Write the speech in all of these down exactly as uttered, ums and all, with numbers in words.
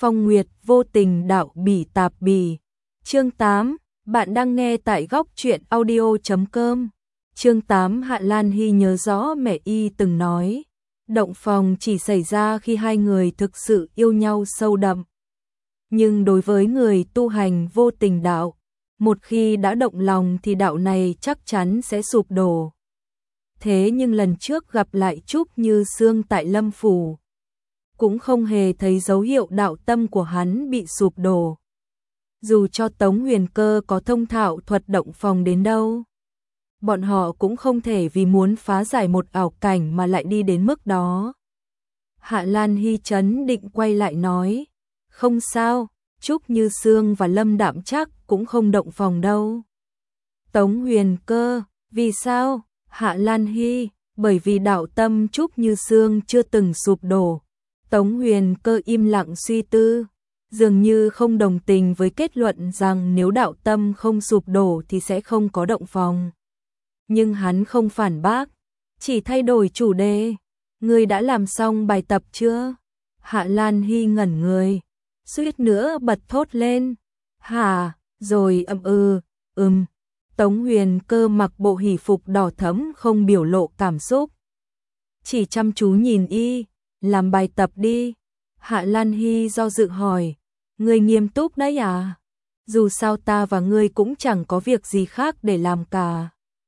Phong Nguyệt vô tình đạo bỉ tạp bỉ. Chương tám, bạn đang nghe tại góc truyện audio chấm com. Chương tám, Hạ Lan Hy nhớ rõ mẹ y từng nói, động phòng chỉ xảy ra khi hai người thực sự yêu nhau sâu đậm. Nhưng đối với người tu hành vô tình đạo, một khi đã động lòng thì đạo này chắc chắn sẽ sụp đổ. Thế nhưng lần trước gặp lại Trúc Như Sương tại Lâm Phủ, cũng không hề thấy dấu hiệu đạo tâm của hắn bị sụp đổ. Dù cho Tống Huyền Cơ có thông thạo thuật động phòng đến đâu, bọn họ cũng không thể vì muốn phá giải một ảo cảnh mà lại đi đến mức đó. Hạ Lan Hy trấn định quay lại nói, không sao, Trúc Như Sương và Lâm Đạm chắc cũng không động phòng đâu. Tống Huyền Cơ, vì sao? Hạ Lan Hy, bởi vì đạo tâm Trúc Như Sương chưa từng sụp đổ. Tống Huyền Cơ im lặng suy tư, dường như không đồng tình với kết luận rằng nếu đạo tâm không sụp đổ thì sẽ không có động phòng. Nhưng hắn không phản bác, chỉ thay đổi chủ đề. Ngươi đã làm xong bài tập chưa? Hạ Lan Hy ngẩn người, suýt nữa bật thốt lên. Hả, rồi ậm ừ, ừm. Tống Huyền Cơ mặc bộ hỷ phục đỏ thẫm không biểu lộ cảm xúc, chỉ chăm chú nhìn y, làm bài tập đi. Hạ Lan Hy do dự hỏi, ngươi nghiêm túc đấy à? Dù sao ta và ngươi cũng chẳng có việc gì khác để làm cả.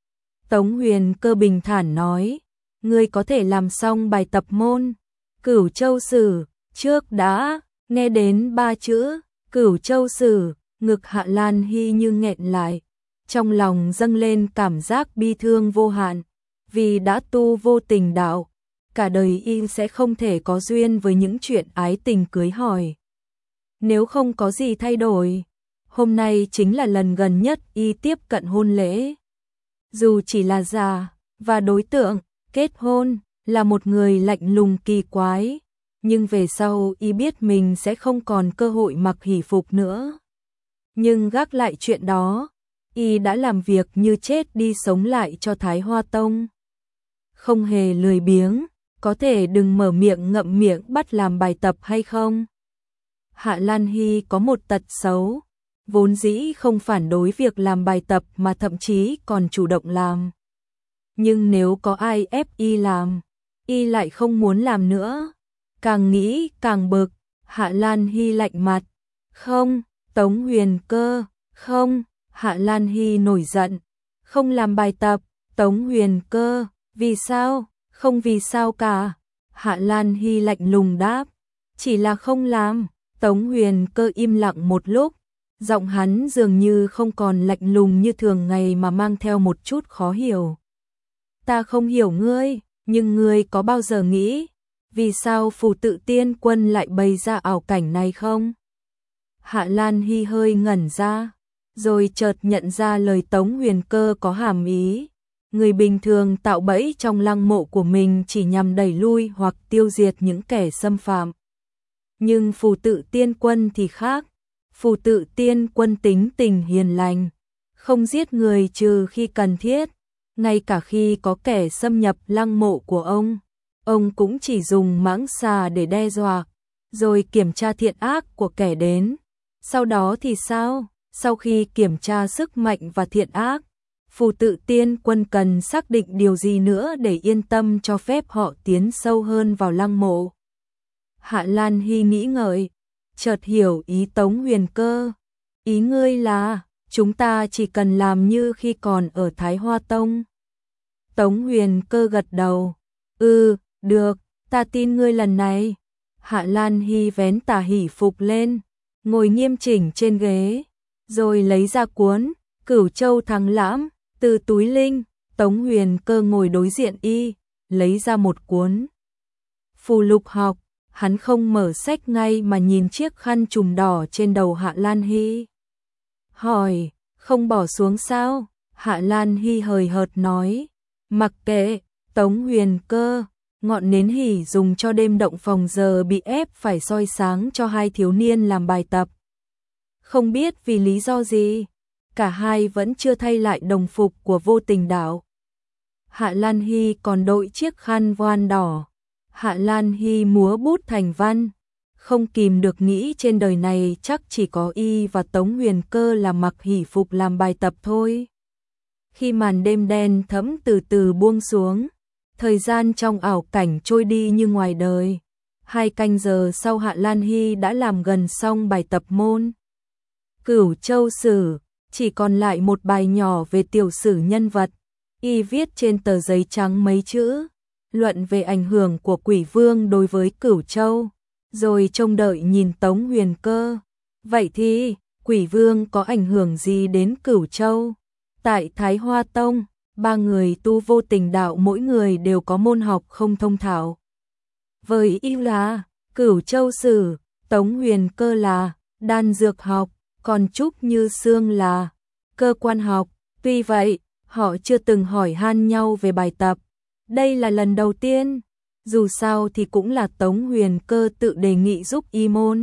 Tống Huyền Cơ bình thản nói, ngươi có thể làm xong bài tập môn Cửu Châu Sử trước đã. Nghe đến ba chữ Cửu Châu Sử, ngực Hạ Lan Hy như nghẹn lại, trong lòng dâng lên cảm giác bi thương vô hạn, vì đã tu vô tình đạo, cả đời y sẽ không thể có duyên với những chuyện ái tình cưới hỏi. Nếu không có gì thay đổi, hôm nay chính là lần gần nhất y tiếp cận hôn lễ. Dù chỉ là già, và đối tượng kết hôn là một người lạnh lùng kỳ quái, nhưng về sau y biết mình sẽ không còn cơ hội mặc hỷ phục nữa. Nhưng gác lại chuyện đó, y đã làm việc như chết đi sống lại cho Thái Hoa Tông. Không hề lười biếng, có thể đừng mở miệng ngậm miệng bắt làm bài tập hay không? Hạ Lan Hy có một tật xấu, vốn dĩ không phản đối việc làm bài tập mà thậm chí còn chủ động làm. Nhưng nếu có ai ép y làm, y lại không muốn làm nữa. Càng nghĩ càng bực, Hạ Lan Hy lạnh mặt. Không, Tống Huyền Cơ, không. Hạ Lan Hy nổi giận, không làm bài tập. Tống Huyền Cơ, vì sao? Không vì sao cả. Hạ Lan Hy lạnh lùng đáp, chỉ là không làm. Tống Huyền Cơ im lặng một lúc, giọng hắn dường như không còn lạnh lùng như thường ngày mà mang theo một chút khó hiểu. Ta không hiểu ngươi, nhưng ngươi có bao giờ nghĩ vì sao Phù Tự Tiên Quân lại bày ra ảo cảnh này không? Hạ Lan Hy hơi ngẩn ra, rồi chợt nhận ra lời Tống Huyền Cơ có hàm ý. Người bình thường tạo bẫy trong lăng mộ của mình chỉ nhằm đẩy lui hoặc tiêu diệt những kẻ xâm phạm. Nhưng Phù Tự Tiên Quân thì khác. Phù Tự Tiên Quân tính tình hiền lành, không giết người trừ khi cần thiết. Ngay cả khi có kẻ xâm nhập lăng mộ của ông, ông cũng chỉ dùng mãng xà để đe dọa, rồi kiểm tra thiện ác của kẻ đến. Sau đó thì sao? Sau khi kiểm tra sức mạnh và thiện ác, Phù Tự Tiên Quân cần xác định điều gì nữa để yên tâm cho phép họ tiến sâu hơn vào lăng mộ? Hạ Lan Hy nghĩ ngợi, chợt hiểu ý Tống Huyền Cơ. Ý ngươi là, chúng ta chỉ cần làm như khi còn ở Thái Hoa Tông. Tống Huyền Cơ gật đầu, ừ, được, ta tin ngươi lần này. Hạ Lan Hy vén tà hỷ phục lên, ngồi nghiêm chỉnh trên ghế, rồi lấy ra cuốn Cửu Châu Thắng Lãm từ túi linh. Tống Huyền Cơ ngồi đối diện y, lấy ra một cuốn phù lục học. Hắn không mở sách ngay mà nhìn chiếc khăn trùm đỏ trên đầu Hạ Lan Hy. Hỏi, không bỏ xuống sao? Hạ Lan Hy hời hợt nói, mặc kệ. Tống Huyền Cơ, ngọn nến hỉ dùng cho đêm động phòng giờ bị ép phải soi sáng cho hai thiếu niên làm bài tập. Không biết vì lý do gì, cả hai vẫn chưa thay lại đồng phục của vô tình đạo. Hạ Lan Hy còn đội chiếc khăn voan đỏ. Hạ Lan Hy múa bút thành văn, không kìm được nghĩ trên đời này chắc chỉ có y và Tống Huyền Cơ là mặc hỷ phục làm bài tập thôi. Khi màn đêm đen thẫm từ từ buông xuống, thời gian trong ảo cảnh trôi đi như ngoài đời. Hai canh giờ sau Hạ Lan Hy đã làm gần xong bài tập môn Cửu Châu Sử, chỉ còn lại một bài nhỏ về tiểu sử nhân vật. Y viết trên tờ giấy trắng mấy chữ, luận về ảnh hưởng của Quỷ Vương đối với Cửu Châu, rồi trông đợi nhìn Tống Huyền Cơ. Vậy thì, Quỷ Vương có ảnh hưởng gì đến Cửu Châu? Tại Thái Hoa Tông, ba người tu vô tình đạo mỗi người đều có môn học không thông thạo. Với y là Cửu Châu Sử, Tống Huyền Cơ là đan dược học, còn Trúc Như Sương là cơ quan học. Tuy vậy, họ chưa từng hỏi han nhau về bài tập. Đây là lần đầu tiên, dù sao thì cũng là Tống Huyền Cơ tự đề nghị giúp y môn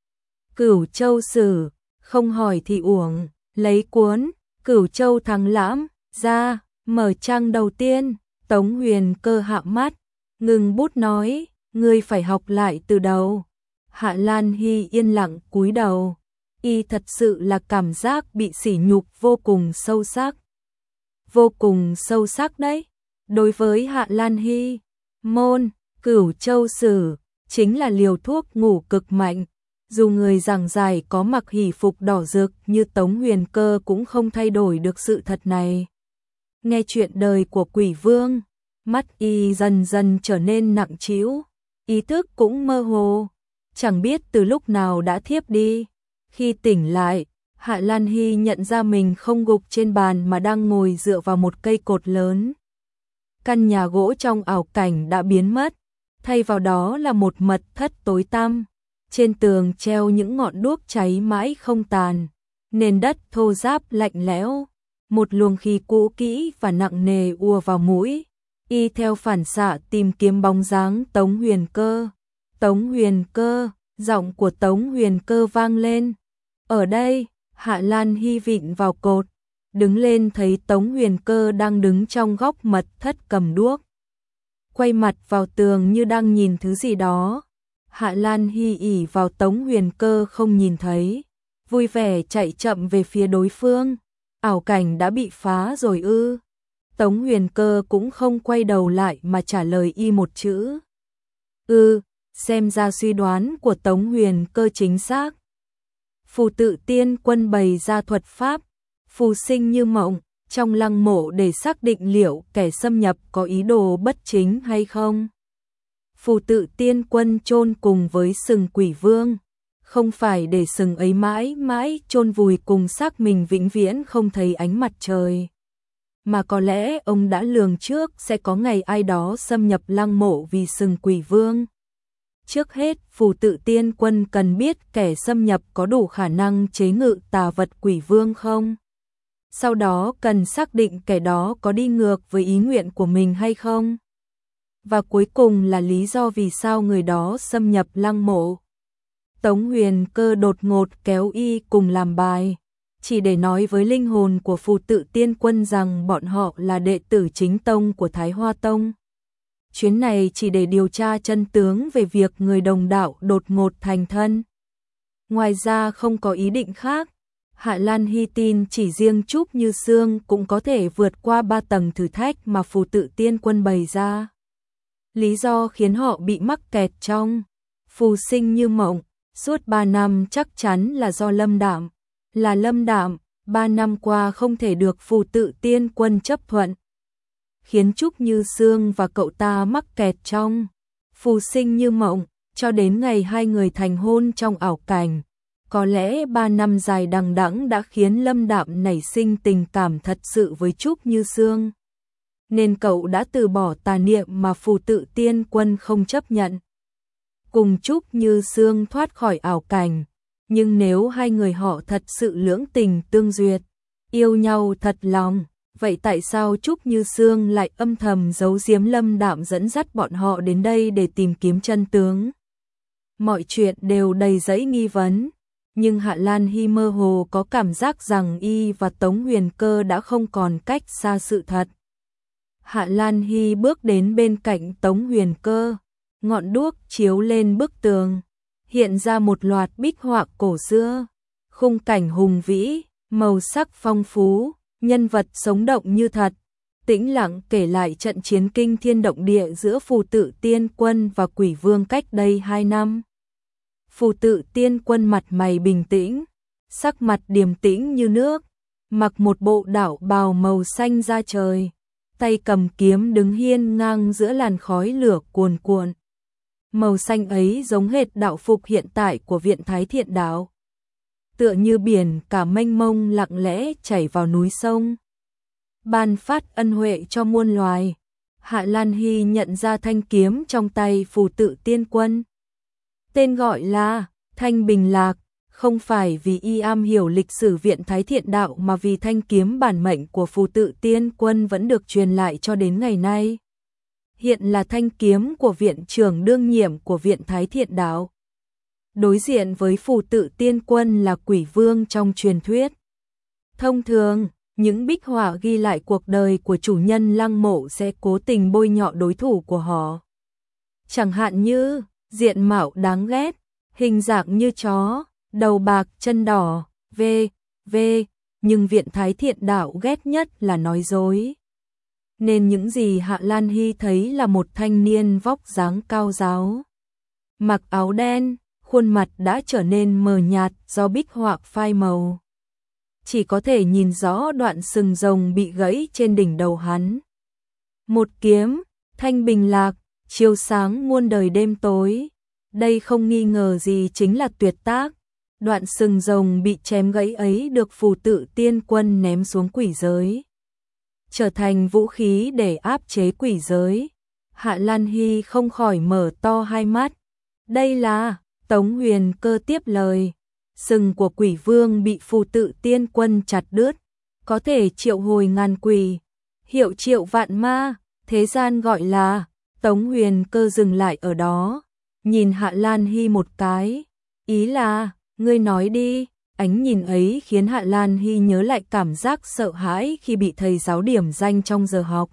Cửu Châu Sử, không hỏi thì uổng. Lấy cuốn Cửu Châu Thắng Lãm ra, mở trang đầu tiên, Tống Huyền Cơ hạ mắt, ngừng bút nói, ngươi phải học lại từ đầu. Hạ Lan Hy yên lặng cúi đầu, y thật sự là cảm giác bị sỉ nhục vô cùng sâu sắc. Vô cùng sâu sắc đấy. Đối với Hạ Lan Hy, môn Cửu Châu Sử chính là liều thuốc ngủ cực mạnh. Dù người giảng giải có mặc hỷ phục đỏ rực như Tống Huyền Cơ cũng không thay đổi được sự thật này. Nghe chuyện đời của Quỷ Vương, mắt y dần dần trở nên nặng trĩu, ý thức cũng mơ hồ, chẳng biết từ lúc nào đã thiếp đi. Khi tỉnh lại, Hạ Lan Hy nhận ra mình không gục trên bàn mà đang ngồi dựa vào một cây cột lớn. Căn nhà gỗ trong ảo cảnh đã biến mất, thay vào đó là một mật thất tối tăm. Trên tường treo những ngọn đuốc cháy mãi không tàn, nền đất thô ráp lạnh lẽo, một luồng khí cũ kỹ và nặng nề ùa vào mũi. Y theo phản xạ tìm kiếm bóng dáng Tống Huyền Cơ. Tống Huyền Cơ, giọng của Tống Huyền Cơ vang lên. Ở đây, Hạ Lan Hy vịn vào cột, đứng lên thấy Tống Huyền Cơ đang đứng trong góc mật thất cầm đuốc, quay mặt vào tường như đang nhìn thứ gì đó. Hạ Lan Hy ỉ vào Tống Huyền Cơ không nhìn thấy, vui vẻ chạy chậm về phía đối phương. Ảo cảnh đã bị phá rồi ư? Tống Huyền Cơ cũng không quay đầu lại mà trả lời y một chữ. Ư, xem ra suy đoán của Tống Huyền Cơ chính xác. Phù Tự Tiên Quân bày ra thuật pháp, phù sinh như mộng, trong lăng mộ để xác định liệu kẻ xâm nhập có ý đồ bất chính hay không. Phù Tự Tiên Quân chôn cùng với sừng Quỷ Vương, không phải để sừng ấy mãi mãi chôn vùi cùng xác mình vĩnh viễn không thấy ánh mặt trời, mà có lẽ ông đã lường trước sẽ có ngày ai đó xâm nhập lăng mộ vì sừng Quỷ Vương. Trước hết, Phù Tự Tiên Quân cần biết kẻ xâm nhập có đủ khả năng chế ngự tà vật Quỷ Vương không. Sau đó cần xác định kẻ đó có đi ngược với ý nguyện của mình hay không. Và cuối cùng là lý do vì sao người đó xâm nhập lăng mộ. Tống Huyền Cơ đột ngột kéo y cùng làm bài, chỉ để nói với linh hồn của Phù Tự Tiên Quân rằng bọn họ là đệ tử chính tông của Thái Hoa Tông. Chuyến này chỉ để điều tra chân tướng về việc người đồng đạo đột ngột thành thân. Ngoài ra không có ý định khác. Hạ Lan Hy tin chỉ riêng Trúc Như Sương cũng có thể vượt qua ba tầng thử thách mà Phù Tự Tiên Quân bày ra. Lý do khiến họ bị mắc kẹt trong phù sinh như mộng suốt ba năm chắc chắn là do Lâm Đạm. Là Lâm Đạm, ba năm qua không thể được Phù Tự Tiên Quân chấp thuận, khiến Trúc Như Sương và cậu ta mắc kẹt trong phù sinh như mộng cho đến ngày hai người thành hôn trong ảo cảnh. Có lẽ ba năm dài đằng đẵng đã khiến Lâm Đạm nảy sinh tình cảm thật sự với Trúc Như Sương, nên cậu đã từ bỏ tà niệm mà Phù Tự Tiên Quân không chấp nhận, cùng Trúc Như Sương thoát khỏi ảo cảnh. Nhưng nếu hai người họ thật sự lưỡng tình tương duyệt, yêu nhau thật lòng, vậy tại sao Trúc Như Sương lại âm thầm giấu giếm Lâm Đạm dẫn dắt bọn họ đến đây để tìm kiếm chân tướng? Mọi chuyện đều đầy dẫy nghi vấn, nhưng Hạ Lan Hy mơ hồ có cảm giác rằng y và Tống Huyền Cơ đã không còn cách xa sự thật. Hạ Lan Hy bước đến bên cạnh Tống Huyền Cơ, ngọn đuốc chiếu lên bức tường, hiện ra một loạt bích họa cổ xưa, khung cảnh hùng vĩ, màu sắc phong phú, nhân vật sống động như thật, tĩnh lặng kể lại trận chiến kinh thiên động địa giữa Phù Tự Tiên Quân và Quỷ Vương cách đây hai năm. Phù Tự Tiên Quân mặt mày bình tĩnh, sắc mặt điềm tĩnh như nước, mặc một bộ đạo bào màu xanh da trời, tay cầm kiếm đứng hiên ngang giữa làn khói lửa cuồn cuộn. Màu xanh ấy giống hệt đạo phục hiện tại của Viện Thái Thiện Đạo. Tựa như biển cả mênh mông lặng lẽ chảy vào núi sông, ban phát ân huệ cho muôn loài. Hạ Lan Hy nhận ra thanh kiếm trong tay Phù Tự Tiên Quân. Tên gọi là Thanh Bình Lạc, không phải vì y am hiểu lịch sử Viện Thái Thiện Đạo mà vì thanh kiếm bản mệnh của Phù Tự Tiên Quân vẫn được truyền lại cho đến ngày nay. Hiện là thanh kiếm của viện trưởng đương nhiệm của Viện Thái Thiện Đạo. Đối diện với Phù Tự Tiên Quân là Quỷ Vương trong truyền thuyết. Thông thường, những bích họa ghi lại cuộc đời của chủ nhân lăng mộ sẽ cố tình bôi nhọ đối thủ của họ. Chẳng hạn như, diện mạo đáng ghét, hình dạng như chó, đầu bạc chân đỏ, vê, vê, nhưng Viện Thái Thiện Đạo ghét nhất là nói dối. Nên những gì Hạ Lan Hy thấy là một thanh niên vóc dáng cao ráo, mặc áo đen, khuôn mặt đã trở nên mờ nhạt do bích họa phai màu. Chỉ có thể nhìn rõ đoạn sừng rồng bị gãy trên đỉnh đầu hắn. Một kiếm, Thanh Bình Lạc, chiếu sáng muôn đời đêm tối. Đây không nghi ngờ gì chính là tuyệt tác. Đoạn sừng rồng bị chém gãy ấy được Phù Tự Tiên Quân ném xuống quỷ giới, trở thành vũ khí để áp chế quỷ giới. Hạ Lan Hy không khỏi mở to hai mắt. Đây là... Tống Huyền Cơ tiếp lời. Sừng của Quỷ Vương bị Phù Tự Tiên Quân chặt đứt, có thể triệu hồi ngàn quỷ, hiệu triệu vạn ma, thế gian gọi là. Tống Huyền Cơ dừng lại ở đó, nhìn Hạ Lan Hy một cái. Ý là, ngươi nói đi. Ánh nhìn ấy khiến Hạ Lan Hy nhớ lại cảm giác sợ hãi khi bị thầy giáo điểm danh trong giờ học.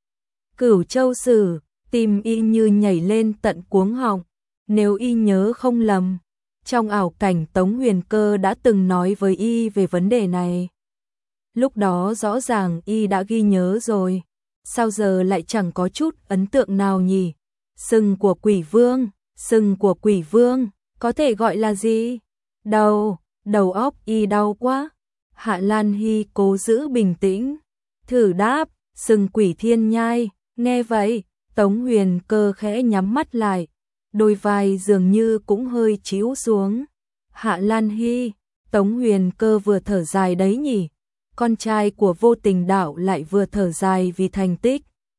Cửu Châu Sử, tim y như nhảy lên tận cuống họng. Nếu y nhớ không lầm, trong ảo cảnh Tống Huyền Cơ đã từng nói với y về vấn đề này. Lúc đó rõ ràng y đã ghi nhớ rồi, sao giờ lại chẳng có chút ấn tượng nào nhỉ? Sừng của Quỷ Vương, sừng của Quỷ Vương, có thể gọi là gì? Đầu, đầu óc y đau quá. Hạ Lan Hy cố giữ bình tĩnh, thử đáp, sừng Quỷ Thiên Nhai. Nghe vậy, Tống Huyền Cơ khẽ nhắm mắt lại, đôi vai dường như cũng hơi chíu xuống. Hạ Lan Hy, Tống Huyền Cơ vừa thở dài đấy nhỉ. Con trai của Vô Tình Đạo lại vừa thở dài vì thành tích.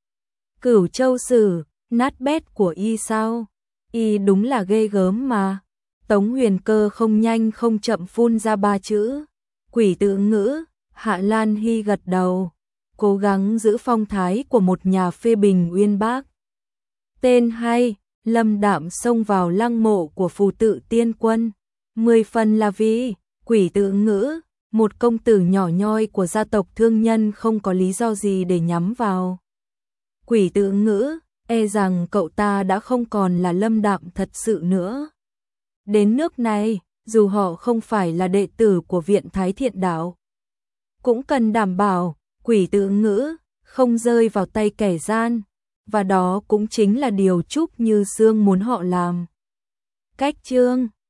Cửu Châu Sử, nát bét của y sao? Y đúng là ghê gớm mà. Tống Huyền Cơ không nhanh không chậm phun ra ba chữ. Quỷ tự ngữ. Hạ Lan Hy gật đầu, cố gắng giữ phong thái của một nhà phê bình uyên bác. Tên hay. Lâm đạm xông vào lăng mộ của Phù Tự Tiên Quân. Mười phần là vì Quỷ tự ngữ, một công tử nhỏ nhoi của gia tộc thương nhân không có lý do gì để nhắm vào. Quỷ tự ngữ, e rằng cậu ta đã không còn là Lâm đạm thật sự nữa. Đến nước này, dù họ không phải là đệ tử của Viện Thái Thiện Đạo, cũng cần đảm bảo Quỷ tự ngữ không rơi vào tay kẻ gian. Và đó cũng chính là điều Trúc Như Sương muốn họ làm. Cách chương